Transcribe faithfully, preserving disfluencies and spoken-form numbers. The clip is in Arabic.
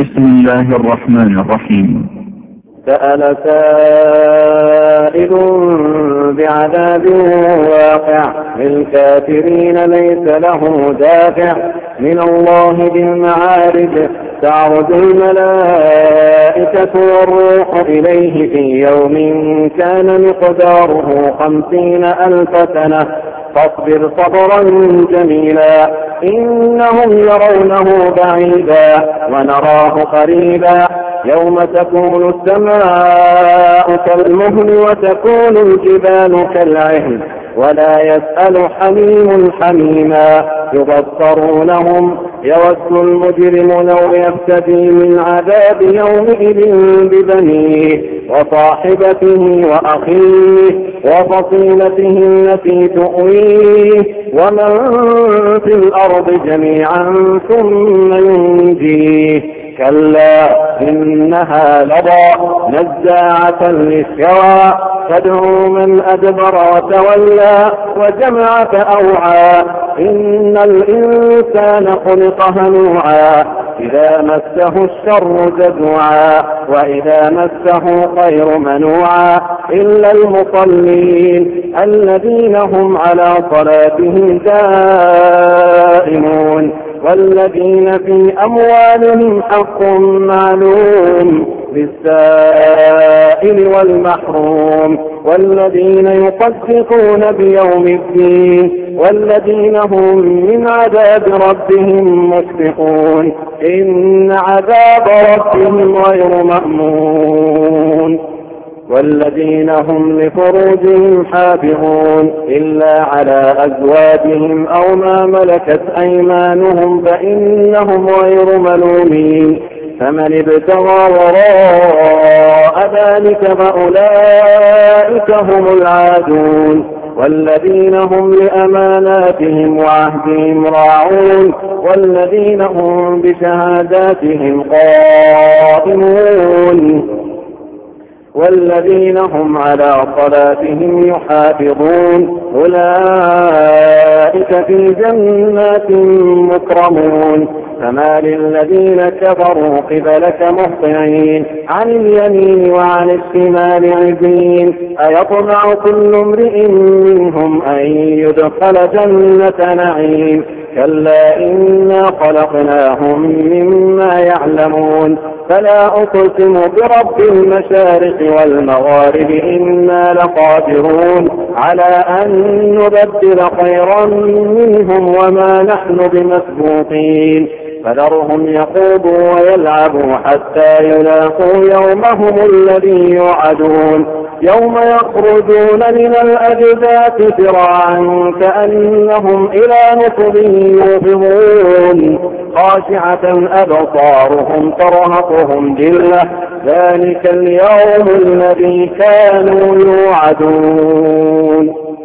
بسم الله الرحمن الرحيم. سأل سائل بعذاب واقع للكافرين ليس له دافع من الله ذي المعارج تعرج الملائكة والروح إليه في يوم كان مقداره خمسين ألف سنة فاصبر صبرا جميلا إنهم يرونه بعيدا ونراه قريبا يوم تكون السماء كالمهل وتكون الجبال كالعهن ولا يسأل حميم حميما يبصرونهم يود المجرم لو يفتدي من عذاب يومئذ ببنيه وصاحبته وأخيه وفصيلته التي تؤويه ومن في الأرض جميعا ثم ينجيه كلا إنها لظى نزاعة للشوى تدعو من أدبر وتولى وجمع فأوعى إن الإنسان خلق هلوعا إذا مسه الشر جزوعا وإذا مسه خير منوعا إلا المصلين الذين هم على صلاتهم دائمون والذين في أموالهم حق معلوم للسائل والمحروم والذين يصدقون بيوم الدين والذين هم من عذاب ربهم مشفقون إن عذاب ربهم غير مأمون والذين هم لفروجهم حافظون إلا على أزواجهم أو ما ملكت أيمانهم فإنهم غير ملومين فمن ابتغى وراء ذلك فأولئك هم العادون والذين هم لأماناتهم وعهدهم راعون والذين هم بشهاداتهم قائمون والذين هم على صلاتهم يحافظون أولئك في جنات مكرمون فما للذين كفروا قبلك مهطعين عن اليمين وعن الشمال عزين أيطمع كل امرئ منهم أن يدخل جنة نعيم كلا إنا خلقناهم مما يعلمون فلا أقسم برب المشارق والمغارب إنا لقادرون على أن نبدل خيرا منهم وما نحن بمسبوقين فذرهم يخوضوا ويلعبوا حتى يلاقوا يومهم الذي يوعدون يوم يخرجون من الأجداث سراعا كأنهم إلى نصب يوفضون خاشعة أبصارهم ترهقهم ذلة ذلك اليوم الذي كانوا يوعدون.